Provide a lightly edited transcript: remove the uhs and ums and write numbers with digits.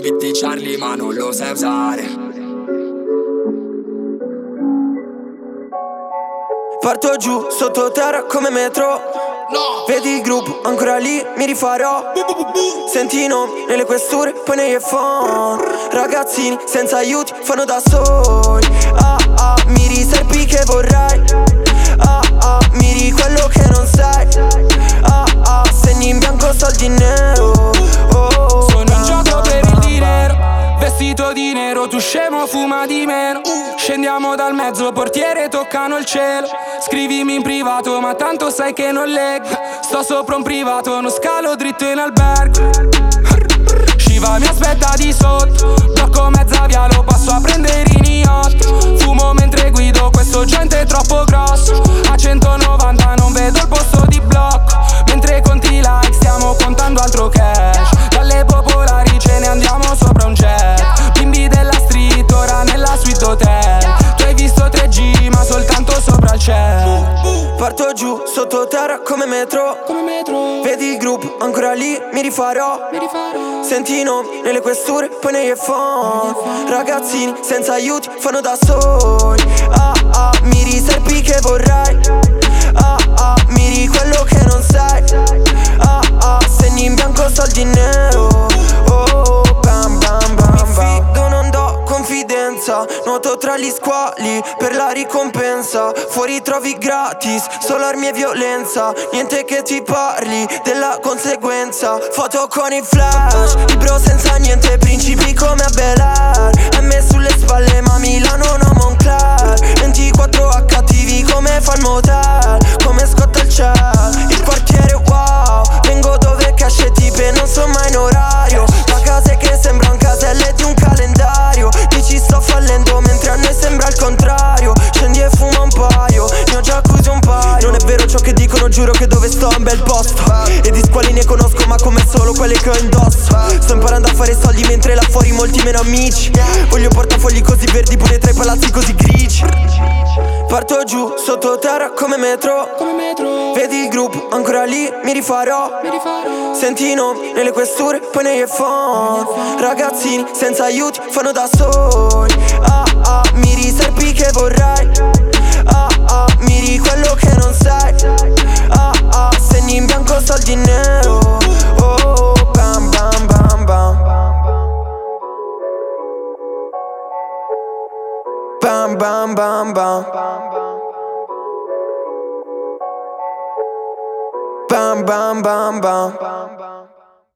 beat di Charlie ma non lo sai usare. Parto giù sottoterra come metro. Vedi il gruppo ancora lì, mi rifarò. Senti i nomi nelle questure, poi negli iPhone. Ragazzini senza aiuti fanno da soli. Mi riservi che vorrai. Miri quello che non sai. Segni in bianco, soldi in nero. Sono in gioco per il dinero, vestito di nero, tu scemo fuma di meno. Scendiamo dal mezzo, portiere toccano il cielo. Scrivimi in privato, ma tanto sai che non leggo. Sto sopra un privato, non scalo dritto in albergo. Shiva mi aspetta di sotto, blocco mezza via, lo passo a prendere in yacht. Fumo mentre guido, questo gente è troppo grosso. A 190 non vedo il posto di blocco. Mentre conti like stiamo contando altro cash. Dalle popolari ce ne andiamo sopra un jet. Bimbi della street, ora nella suite hotel. Tu hai visto 3G ma soltanto sopra il cielo. Parto giù sottoterra come metro. Vedi il gruppo ancora lì, mi rifarò. Senti i nomi nelle questure, poi negli iPhone. Ragazzini senza aiuti fanno da soli. Mi riservi che vorrai. Miri quello che non sai. Segni in bianco, soldi in nero. Bam bam bam bam. Mi fido, non do confidenza. Nuoto tra gli squali per la ricompensa. Fuori trovi gratis, solo armi e violenza. Niente che ti parli della conseguenza. Foto con i flash, libro senza niente, principi come a Belar. M sulle spalle ma Milano no Monclar. 24 cattivi come fa il motel, come scotta il ciel. Il quartiere wow, vengo dove cash e tipe non sono mai in orario. Da case che sembrano caselle di un calendario. Dici sto fallendo mentre a noi sembra il contrario. Scendi e fuma un paio, ne ho già accusi un paio. Non è vero ciò che dicono, giuro che dove sto è un bel posto. E di squali ne conosco ma come solo quelle che ho indosso. Sto imparando a fare soldi mentre là fuori molti meno amici. Voglio portafogli così verdi pure tra i palazzi così grigi. Parto giù sottoterra come metro. Vedi il gruppo ancora lì, mi rifarò. Senti i nomi nelle questure, poi negli iPhone. Ragazzini senza aiuti fanno da soli. Mi riservi che vorrai. Miri quello che non sai. Segni in bianco, soldi in nero. Bam bam bam bam. Bam bam bam bam. Bam bam bam bam.